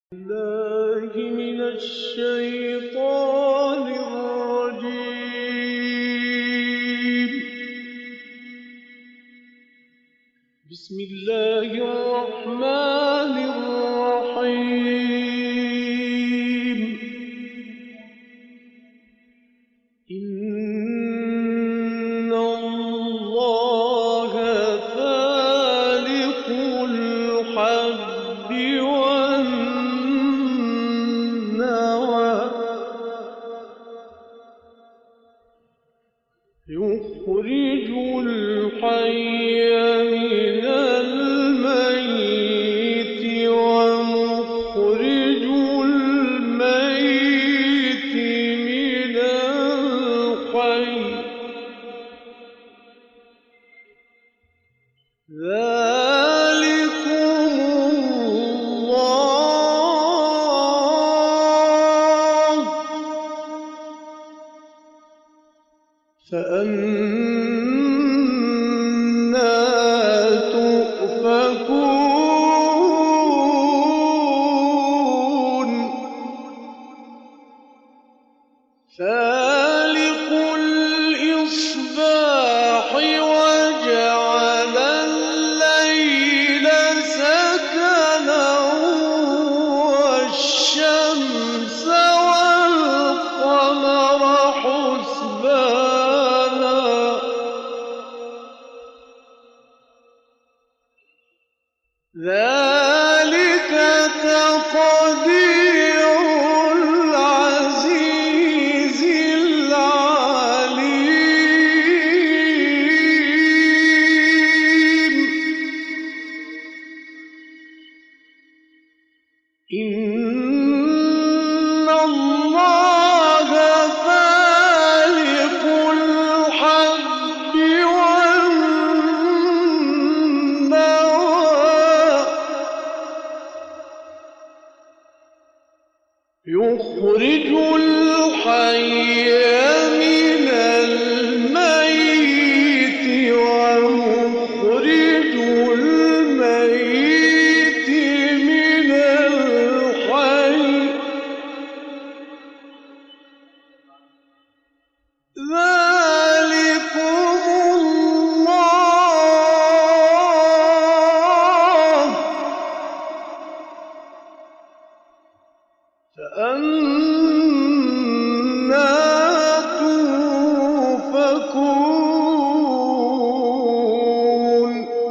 الله من الشيطان الرجيم. بسم الله الرحمن الرحيم. إن الله فالق الحب والنوى يخرج الحي من الميت ومخرج الميت من الحي ذلكم الله فأنى تؤفكون. فالق الإصباح وجعل الليل سكنا والشمس والقمر حسبانا ذلك تقدير العزيز العليم. إن الله فالق الحب والنوى يخرج الحي من الميت ومخرج الميت من الحي ذلكم الله فأنى تؤفكون.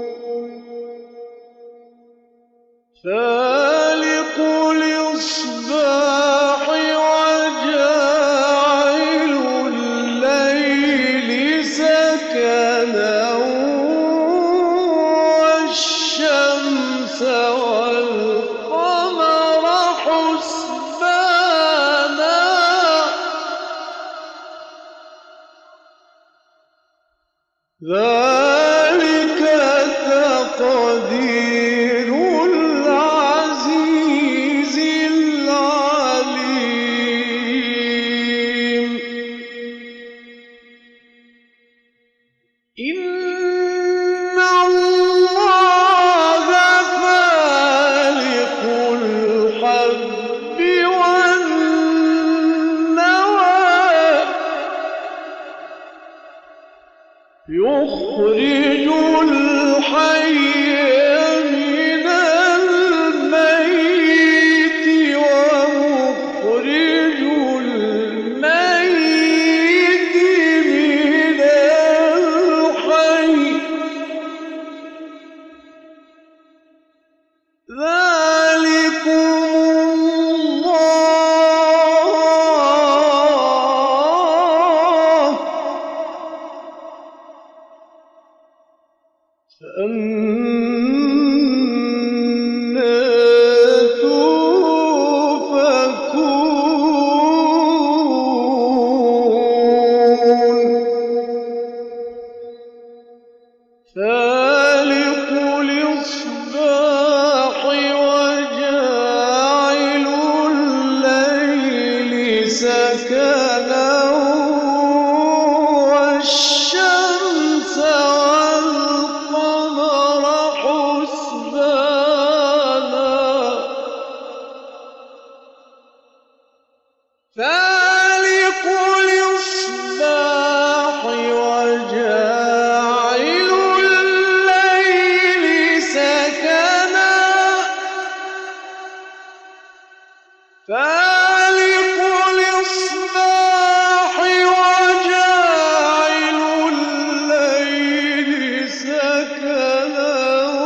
فالق الإصباح وجاعل الليل سكنا والشمس والقمر حسبانا ذلك تقدير العزيز العليم. إن الله فالق الحب والنوى يخرج الحي من الميت ومخرج الميت من الحي ذلكم الله فأنى تؤفكون. فالق الإصباح وجاعل الليل سكنا والشمس والقمر حسبانا فالق الإصباح وجاعل الليل سكنا فالق الإصباح وجاعل الليل سكنا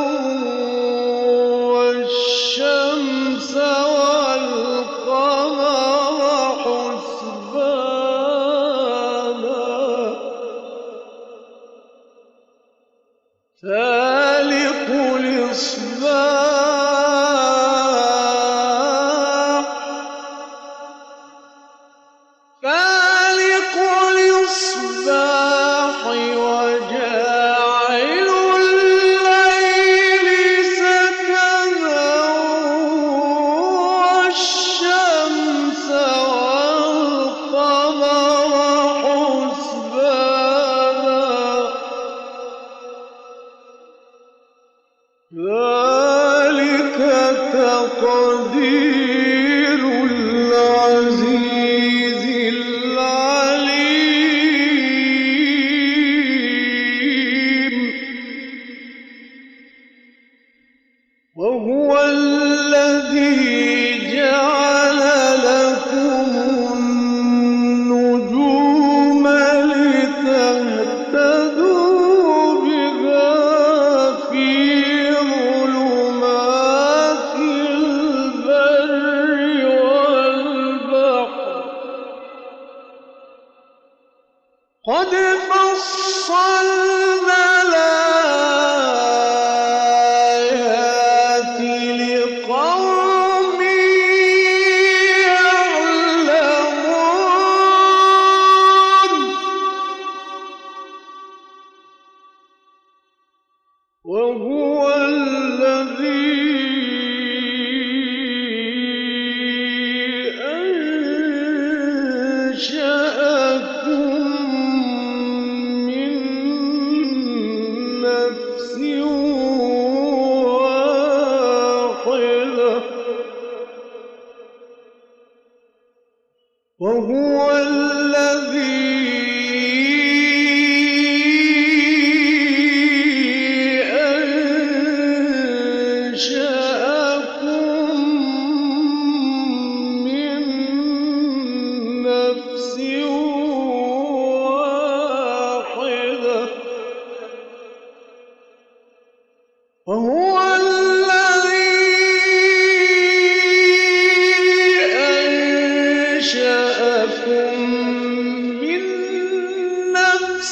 والشمس والقمر حسبانا فالق الإصباح فالق الإصباح وجاعل الليل سكنا والشمس والقمر حسبانا ذلك تقدير العزيز العليم وهو الذي جعل لكم النجوم لتهتدوا بها في ظلمات البر والبحر قد فصلنا الآيات لقوم يعلمون وهو الذي أنشأكم من نفس واحدة وهو الذي أنشأكم من نفس واحدة وهو الذي أنشأكم من نفس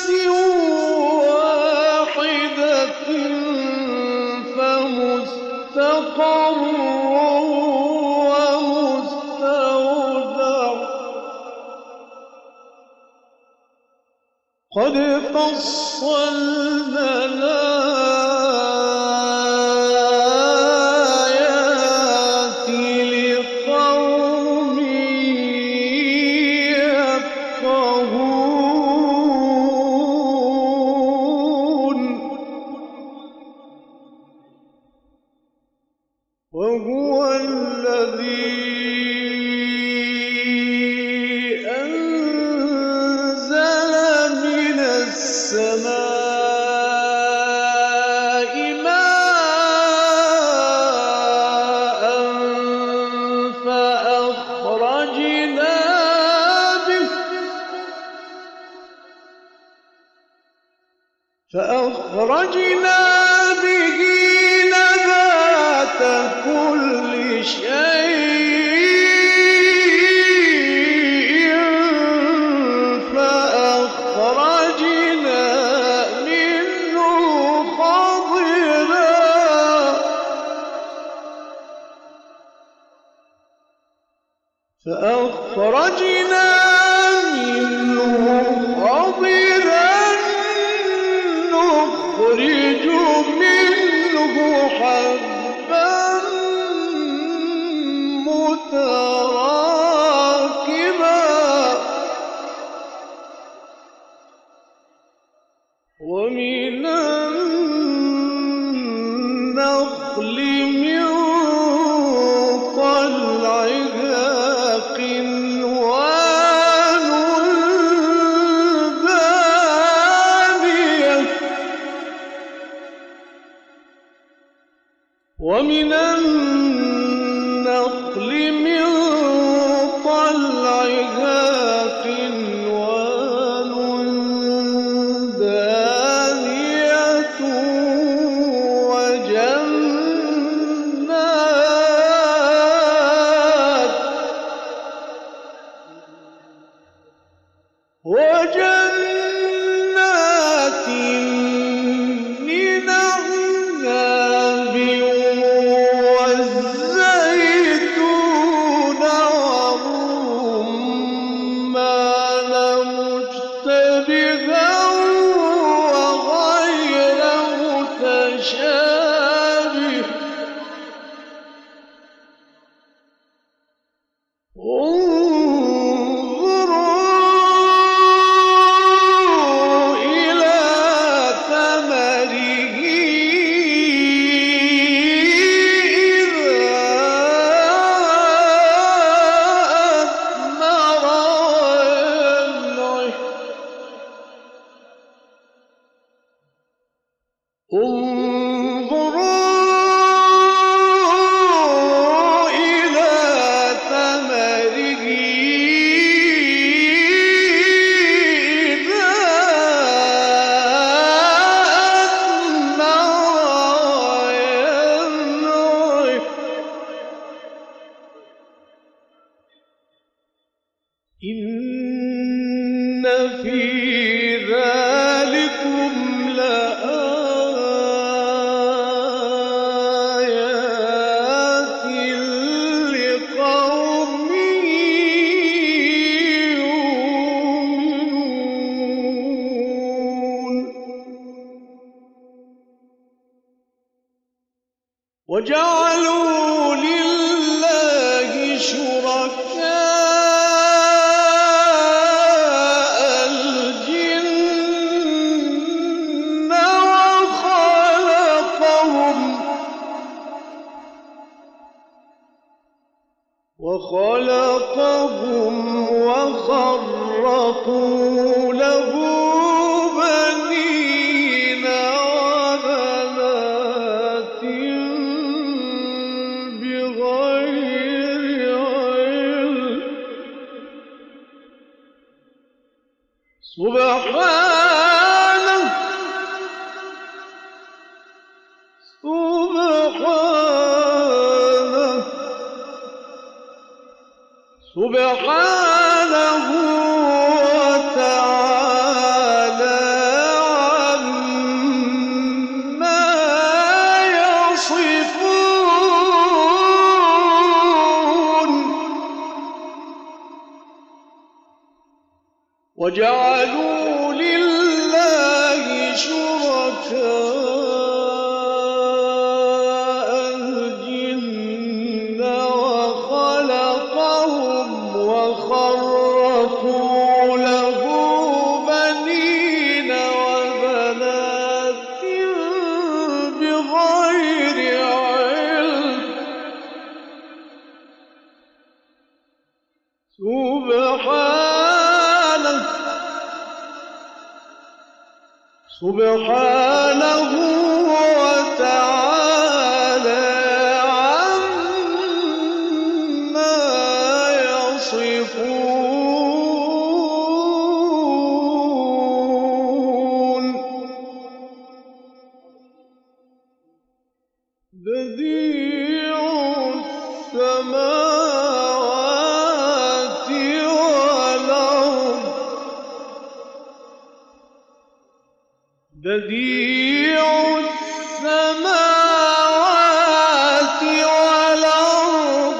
واحدة فمستقر ومستودع قد فصلنا الآيات لقوم يفقهون وهو الذي أنزل من السماء ماء فأخرجنا به نبات كل شيء فأخرجنا منه خضرا نخرج منه حبا متراكبا ومن النخل من طلعها قنوان النخل من طلعها قنوان دانية وجنات من أعناب والزيتون والرمان مشتبها وغير متشابه انظروا إلى ثمره إذا أثمر وينعم إن في ذلكم لآيات لقوم يؤمنون وجعلوا لله شركاء الجن وخلقهم وخرقوا له بنين وبنات بغير علم سبحانه وتعالى عما يصفون وجعلوا لله شركاء الجن وخلقهم وخرقوا له بنين وبنات بغير علم سبحانه وتعالى عما يصفون بديع السماوات والأرض بديع السماوات والأرض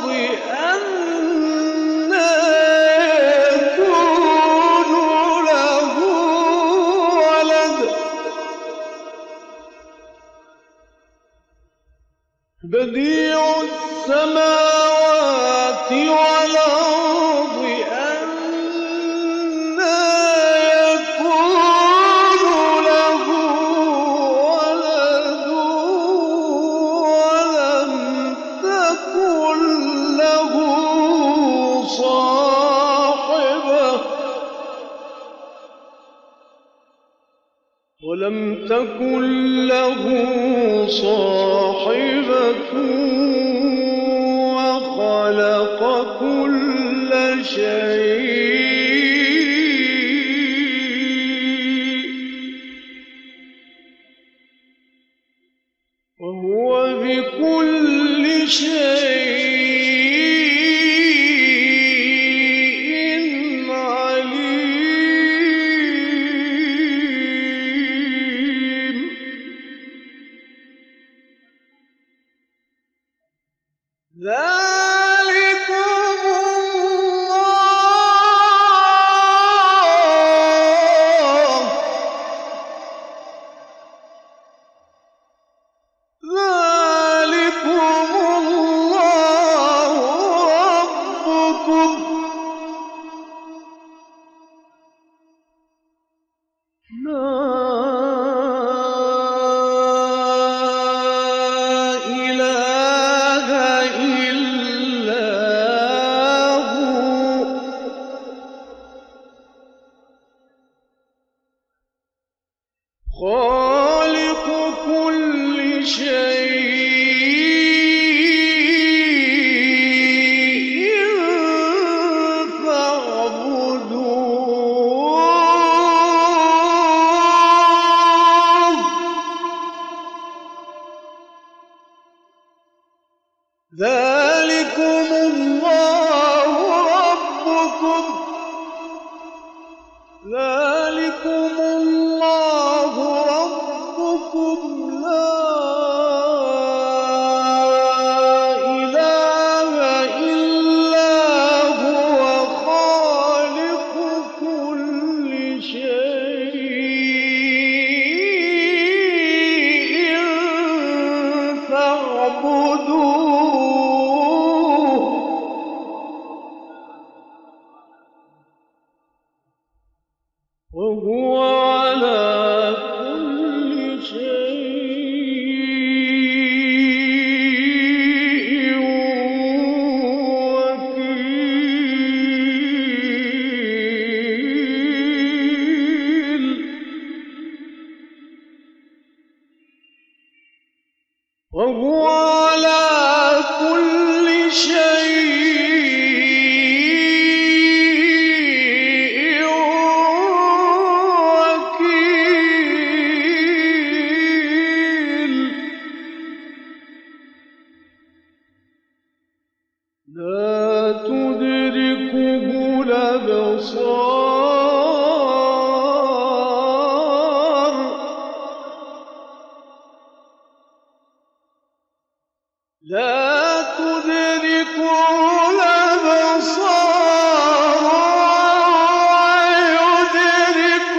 أنى يكون له ولد بديع السماوات والأرض أنى يكون له ولد ولم تكن له صاحبة وخلق خلق كل شيء وهو بكل شيء عليم. ذلكم الله ربكم لا إله إلا هو خالق كل شيء فاعبدوه. ذلكم الله ربكم ذلكم الله ربكم لا إله إلا هو خالق كل شيء فاعبدوه. وهو على كل شيء وكيل. وهو على كل شيء وكيل. لا تدركه الأبصار لا تدركه الأبصار ويدرك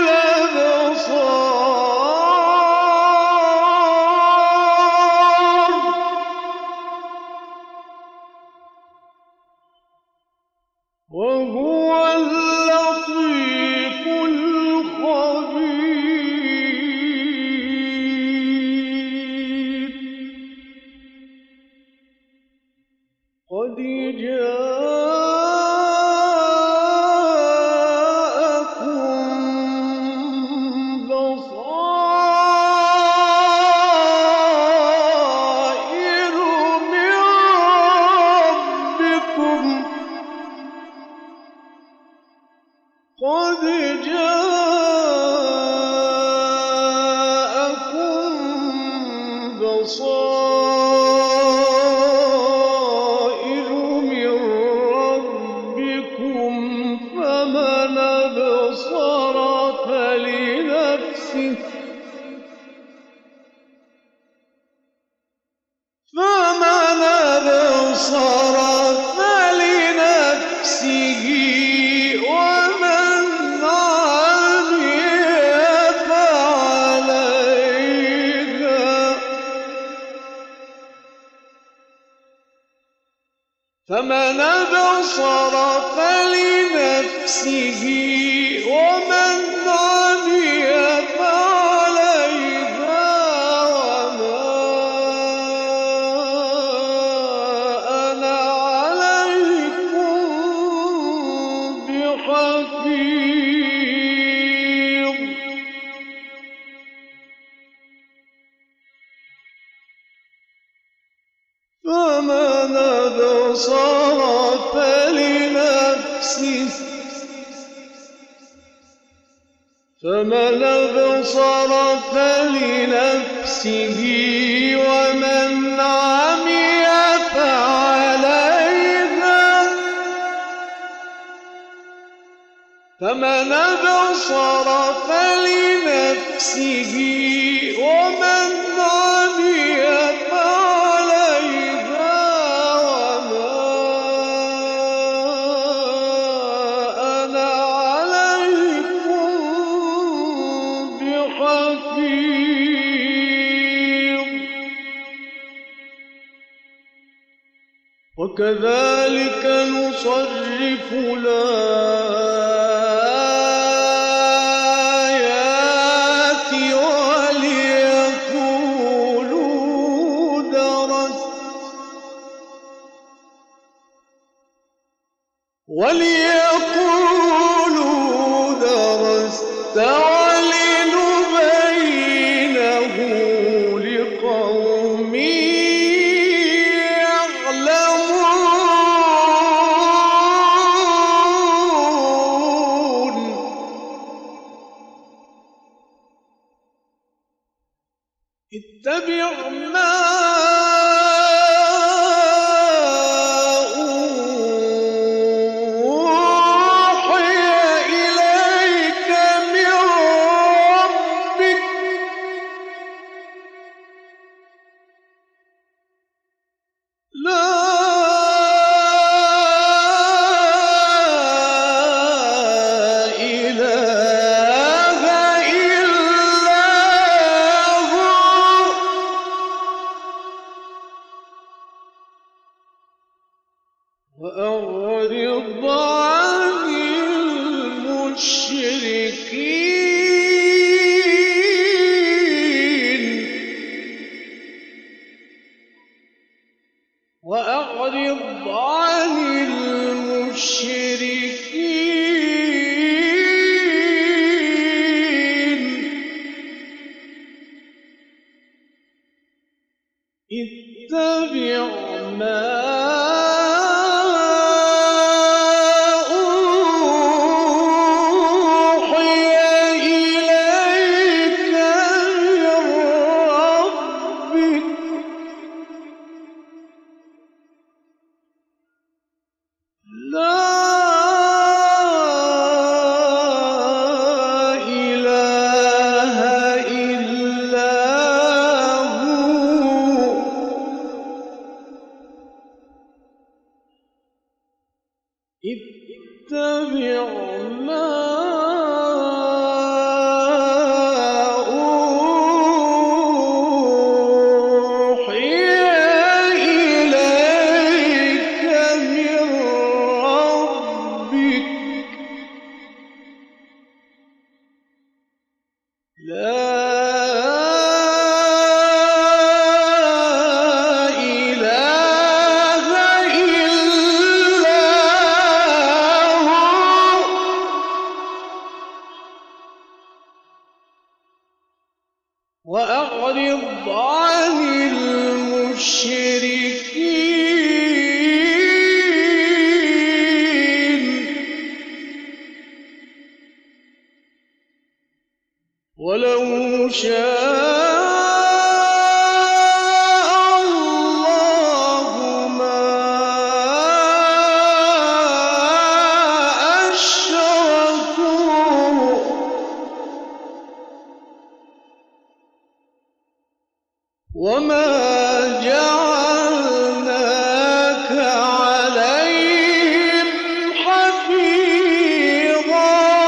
الأبصار. وهو اللطيف الخبير. قد جاءكم بصائر من ربكم قد جاءكم بصائر من ربكم فمن أبصر فلنفسه ومن عمي فعليها. فمن أبصر فلنفسه ومن عمي فعليها وما أنا عليكم بحفيظ. فمن أبصر فمن أبصر فلنفسه ومن عمي فعليها فمن أبصر فلنفسه ومن عمي فعليها وما أنا عليكم بحفيظ وكذلك نصرف الآيات وليقولوا درست ولنبينه لقوم يعلمون اتبع ما وأعرض عن المشركين وأعرض عن المشركين اتبع ما اتبع ما أوحي إليك من ربك لا وأعرض عن المشركين ولو شاء الله ما أشركوا وما جعلناك عليهم حفيظا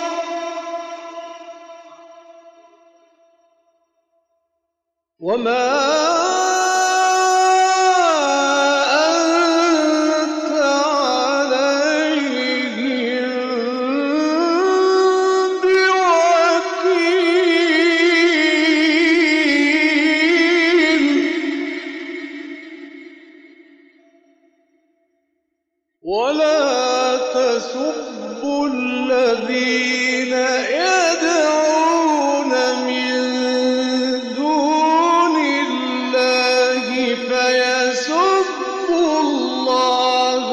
وما أنت عليهم ولا تسبوا الذين يدعون من دون الله فيسبوا الله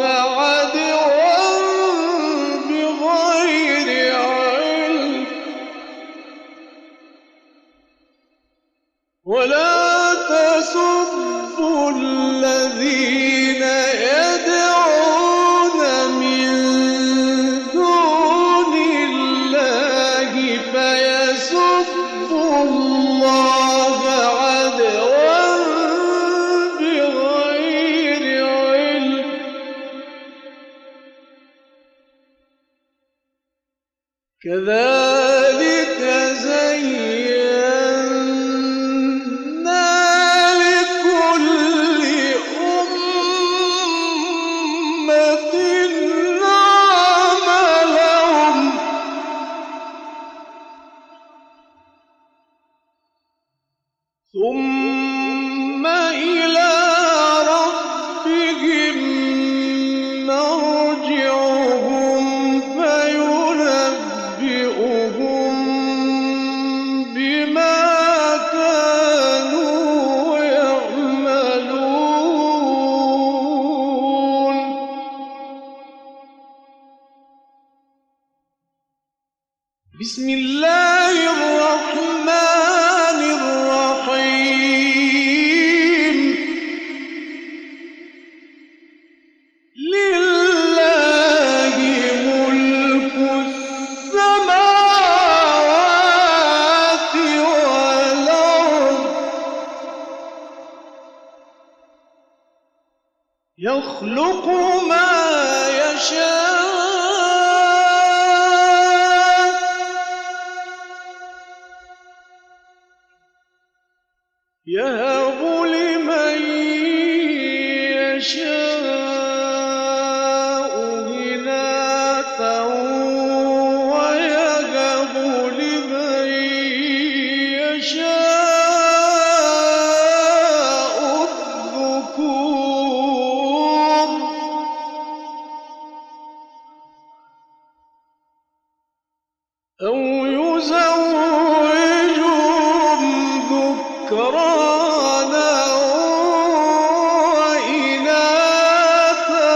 كذلك زينا لكل أمة عملهم ثم إلى ربهم مرجعهم فينبئهم بما كانوا يعملون. بسم الله الرحمن الرحيم. لله ملك السماوات والأرض يخلق ما يشاء يهب لمن يشاء إناثا ويهب لمن يشاء الذكور أو يزوجهم ذكرانا وإناثا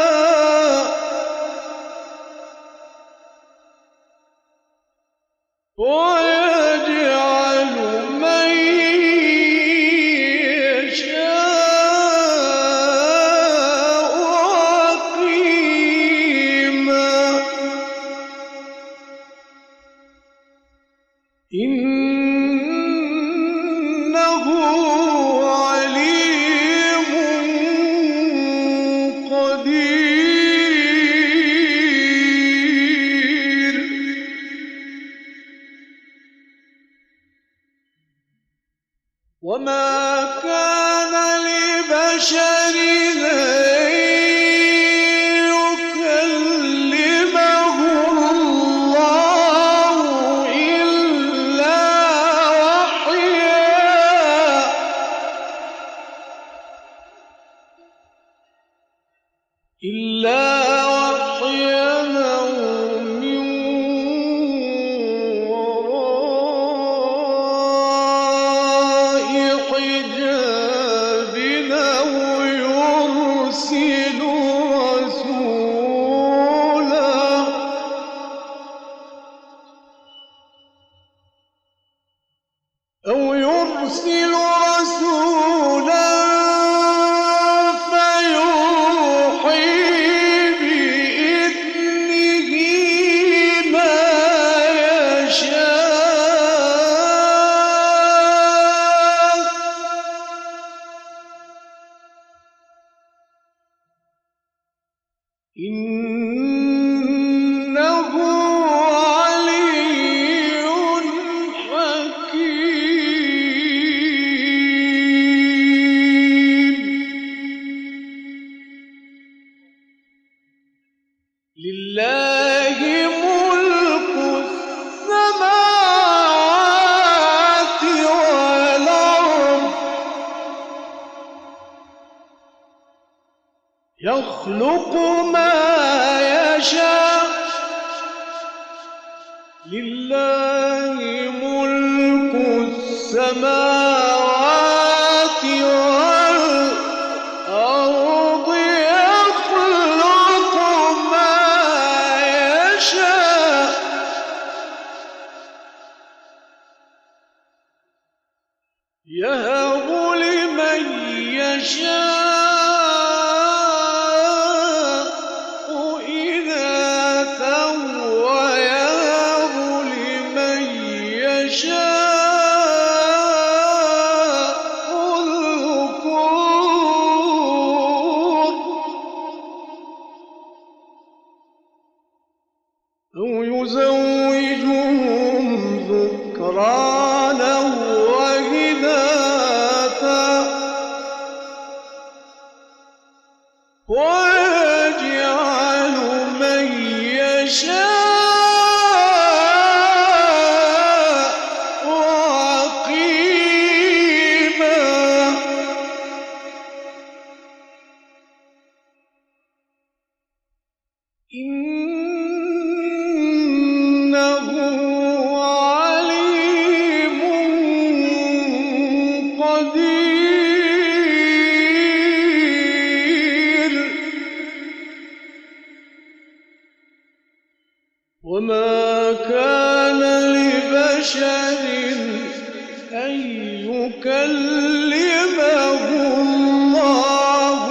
ويجعل من يشاء عقيما. إنه عليم قدير. وما كان لبشر أن يكلمه الله إلا وحيا أو من وراء حجاب أو يرسل رسولا فيوحي بإذنه ما يشاء. إنه علي حكيم. لله ملك السماوات والأرض يخلق ما يشاء. لله ملك السماوات والأرض يخلق ما يشاء يهب لمن يشاء إناثا ويهب لمن يشاء الذكور أو يزوجهم إنه عليم قدير وما كان لبشر أن يكلمه الله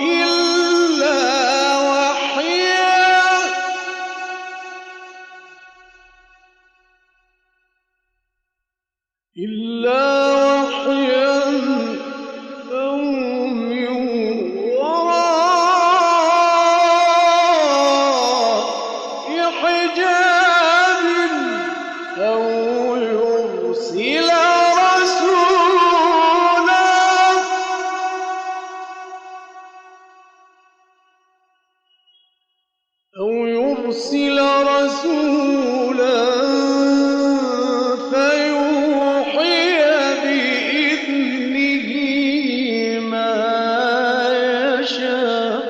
إلا وحيا أو من وراء حجاب أو يرسل رسولا فيوحي بإذنه ما يشاء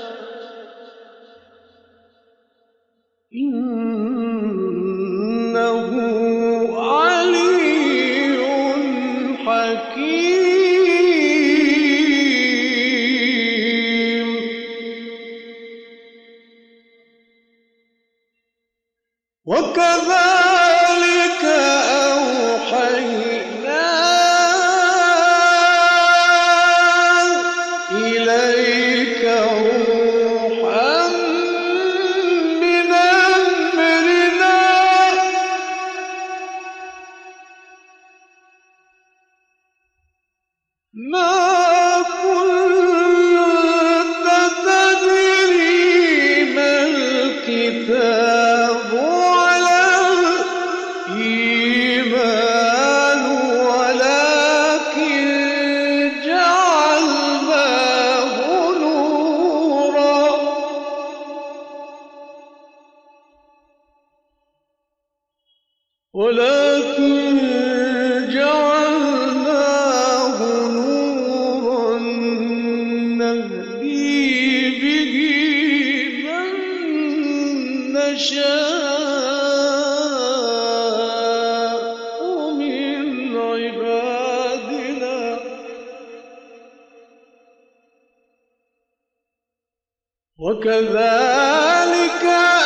إنه علي حكيم وكذلك أوحينا إليك روحا من أمرنا ما كنت تدري ما الكتاب ولكن جعلناه نورا نهدي به من نشاء من عبادنا وكذلك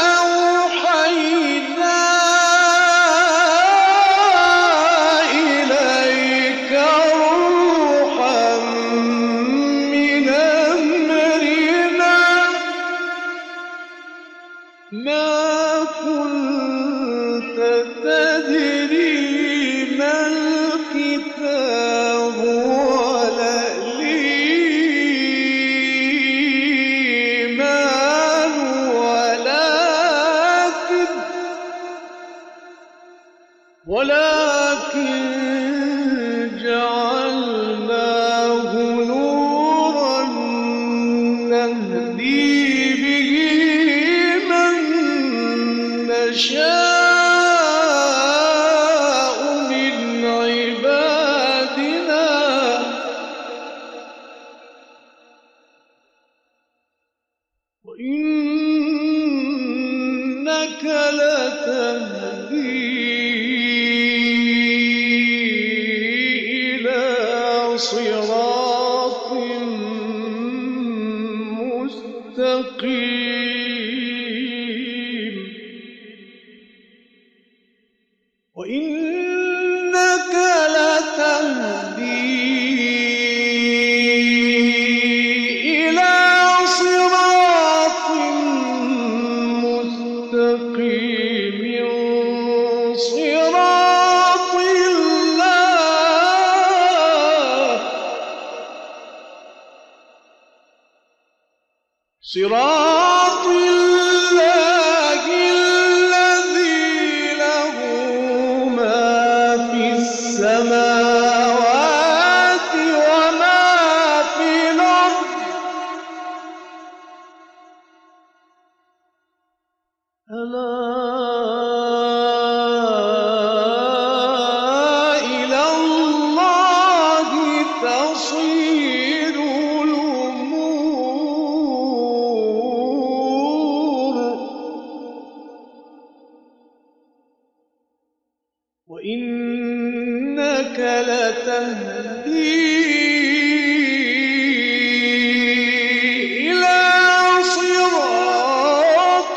أوحينا إليك روحا من أمرنا ما كنت تدري ما الكتاب ولا الإيمان ولكن جعلناه نورا نهدي به من نشاء من عبادنا وإنك لتهدي صراط مستقيم وإنك لتهدي إلى صراط مستقيم صراط الله الذي له ما في السماوات وما في الأرض ألا إلى الله تصير الأمور وإنك لتهدي إلى صراط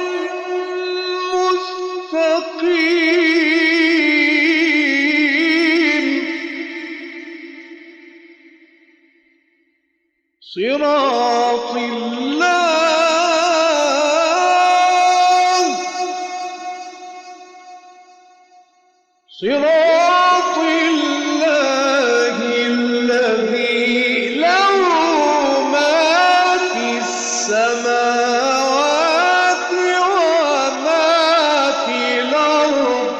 مستقيم صراط الله الذي له ما في السماوات وما في الأرض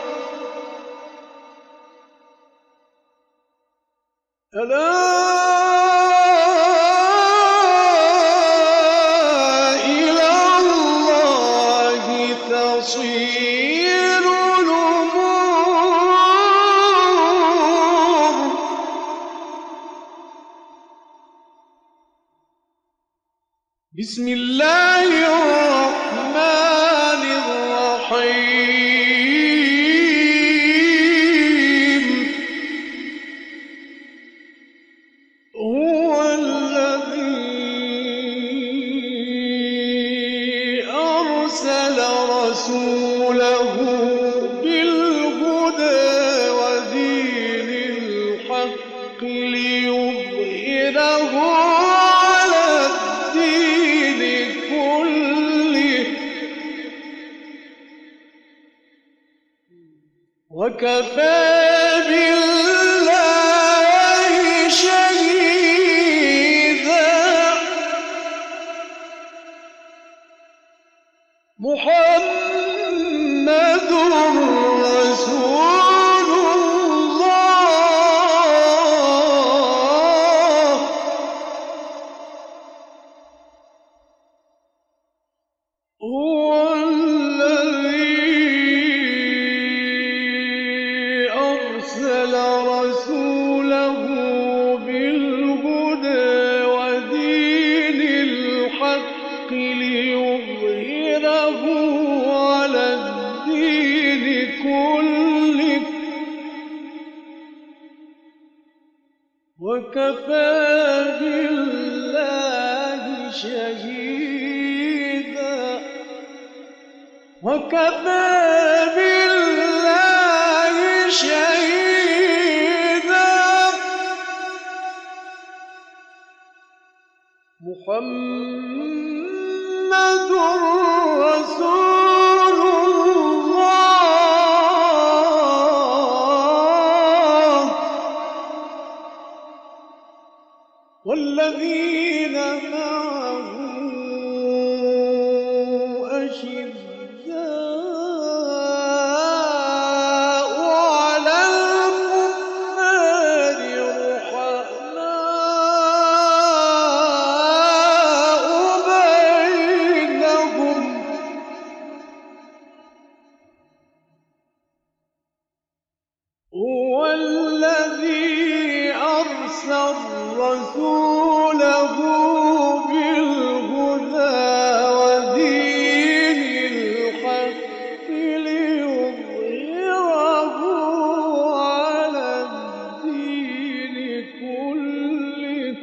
ألا إلى الله تصير الأمور بسم الله الرحمن الرحيم هو الذي أرسل رسوله بالهدى ودين الحق ليظهره على الدين كله وكفى بالله شهيدا محمد رسول الله هو الذي أرسل رسوله بالهدى ودين الحق ليظهره على الدين كله وكفى بالله شهيدا وكفى بالله شهيدا محمد رسول الله والذين معه أشداء على الكفار رحماء بينهم هو الذي أرسل رسوله بالهدى ودين الحق ليظهره على الدين كله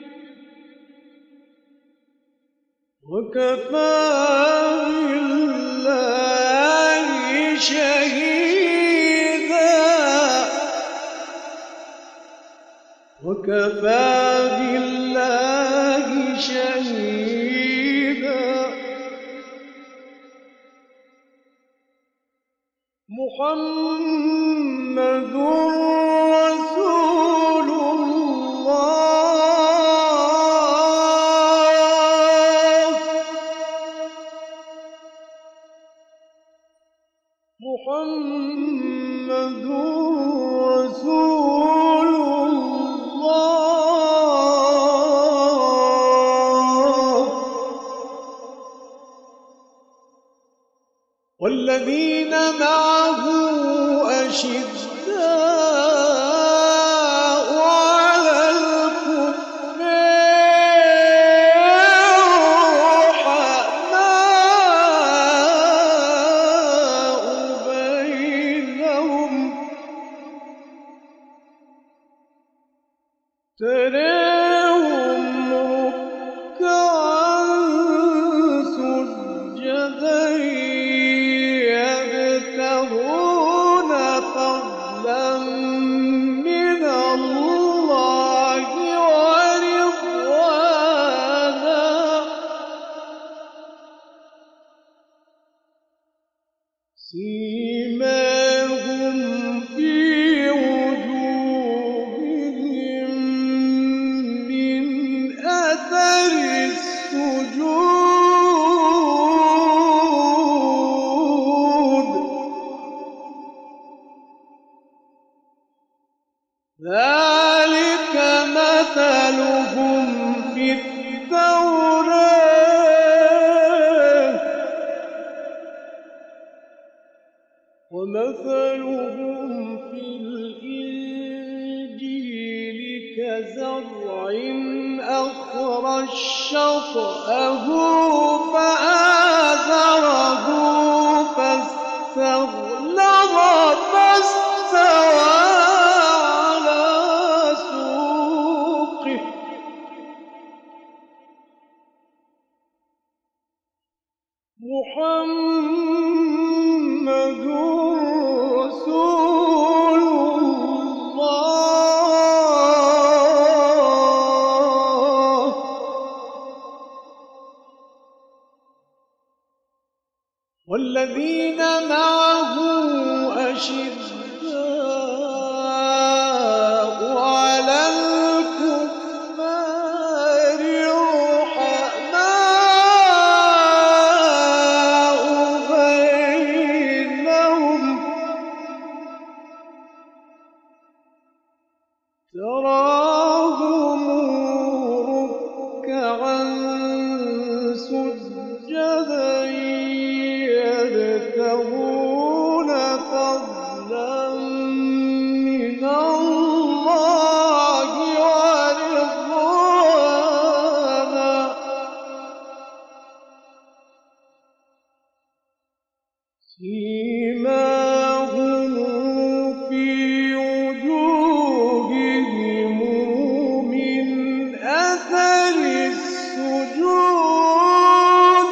وكفى بالله شهيدا وكفى بالله شهيدا محمد رسول الله محمد رسول الله والذين معه أشداء على الكفار رحماء بينهم تراهم ركعا سجدا يبتغون فضلا من الله ورضوانا سيماهم في وجوههم من أثر السجود ذلك مثلهم في التوراة ومثلهم في الإنجيل كزرع أخرج شطأه فآزره فاستغلظ فاستوى على سوقه محمد رسول الله والذين معه أشداء على الكفار رحماء بينهم تراهم ركعا سجدا يبتغون فضلا من الله ورضوانا سيماهم في وجوههم من أثر السجود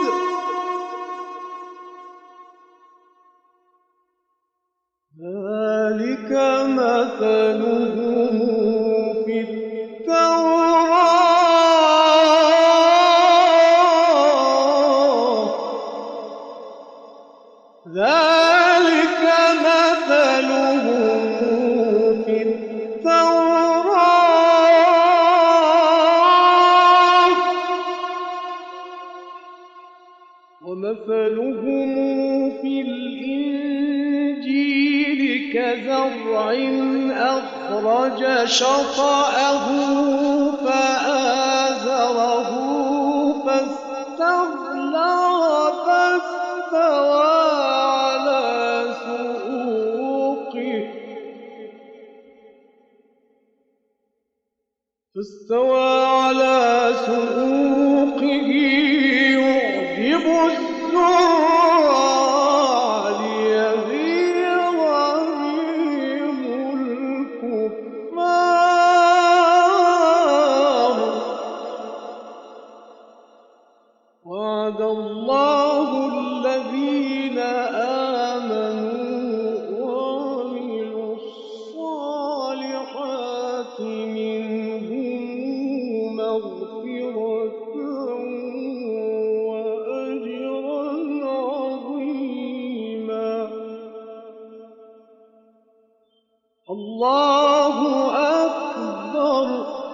ذلك مثلهم في التوراة ذلك مثلهم في التوراة ومثلهم في الإنجيل كزرع أخرج شطأه فآزره فاستغلظ فاستوى على سوقه يعجب الزرع ليغيظ بهم الكفار وعد الله الذين آمنوا وعملوا الصالحات منهم مغفرة وأجرا عظيما الله أكبر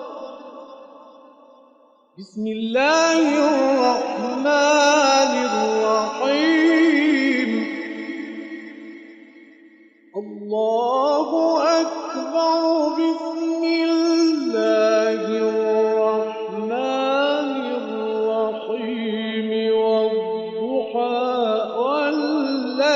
بسم الله الرحمن الرحيم الله أكبر بسم الله الرحمن الرحيم والضحى والليل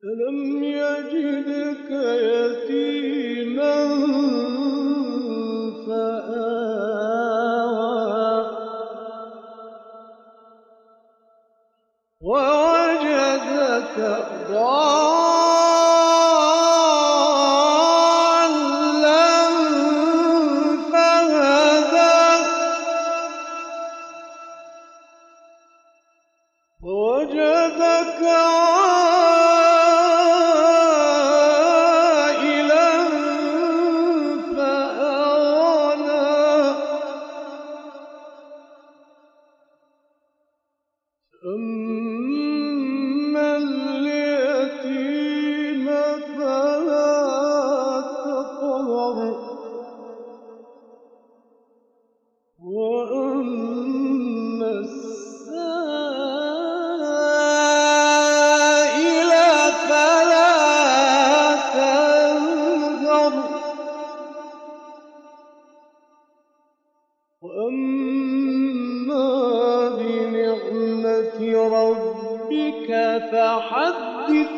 ألم يجدك يتيما فآوى ووجدك ضالا فهدى ووجدك عائلا فأغنى أما اليتيم فلا تقهر وأما السائل فلا تنهر وأما بنعمة ربك فحدث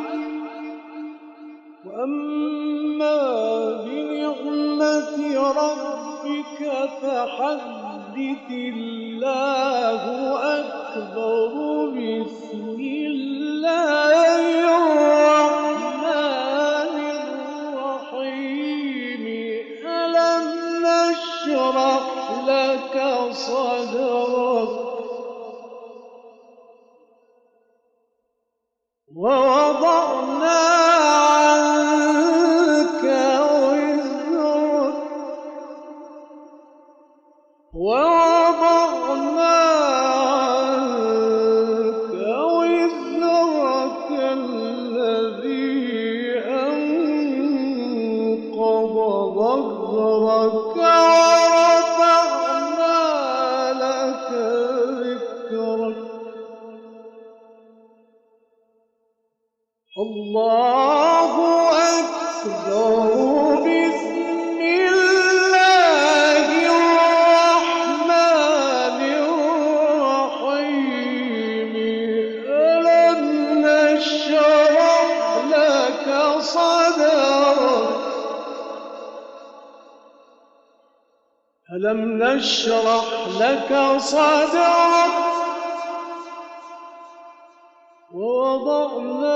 وأما بنعمة ربك فحدث الله أكبر بسم الله الرحمن الرحيم ألم نشرح لك صدرك ووضعنا عنك وزرك الذي أنقض ظهرك ورفعنا لك ذكرك الله أكبر بسم الله الرحمن الرحيم ألم نشرح لك صدرك ألم نشرح لك صدرك ووضعنا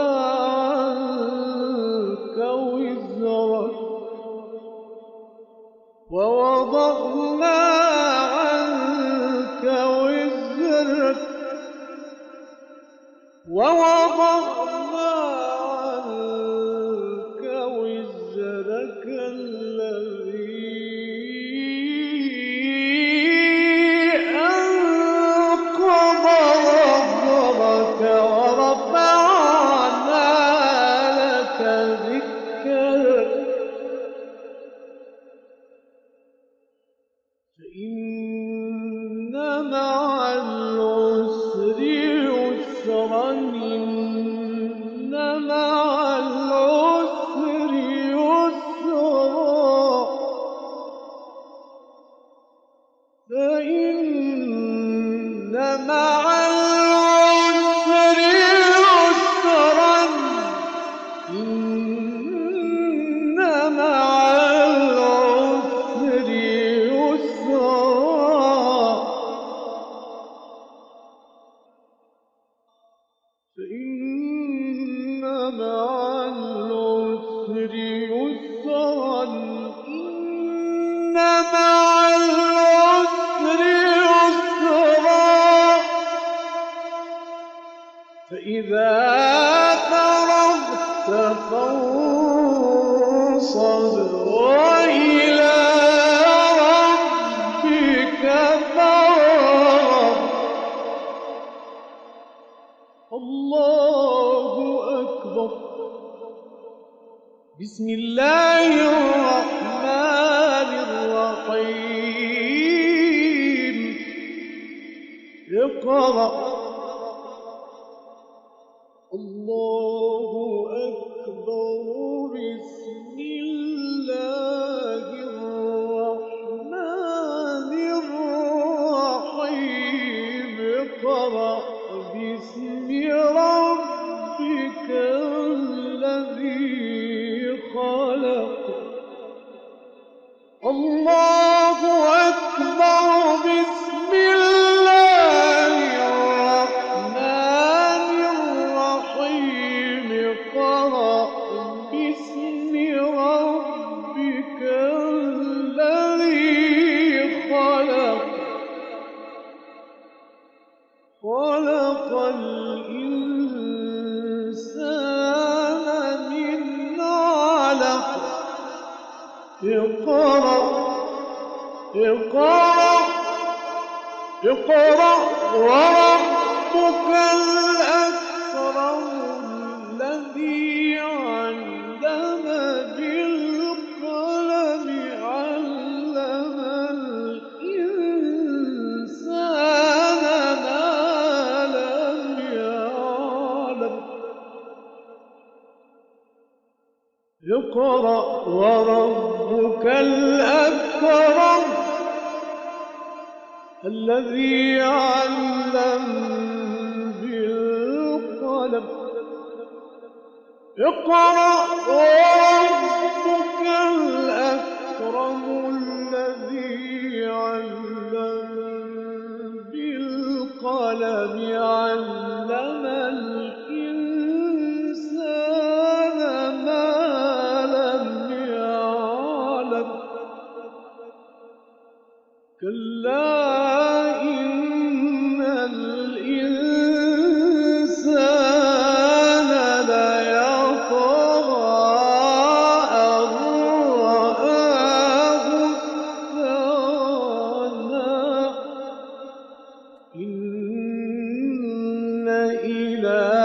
عنك وزرك ووضعنا عنك وزرك ووضعنا عنك وزرك الذي أنقض ظهرك ورفعنا لك ذكرك فإن مع العسر يسرا إن مع العسر يسرا فإن مع العسر يسرا إن مع العسر يسرا فإن مع العسر يسرا إن مع العسر يسرا فإذا فرغت فانصب وإلى ربك فارغب الله أكبر بسم الله الرحمن الرحيم اقرأ الله أكبر بسم الله الرحمن الرحيم اقرأ باسم ربك اقرأ اقرأ اقرأ وربك الأكرم الذي علم بالقلم علم الإنسان ما لم يعلم اقرأ وربك الأكرم الذي علم بالقلم اقرأ وربك الأكرم الذي علم بالقلم علم الإنسان ما لم يعلم كلا إن الإنسان ليطغى أن رآه استغنى إن إلى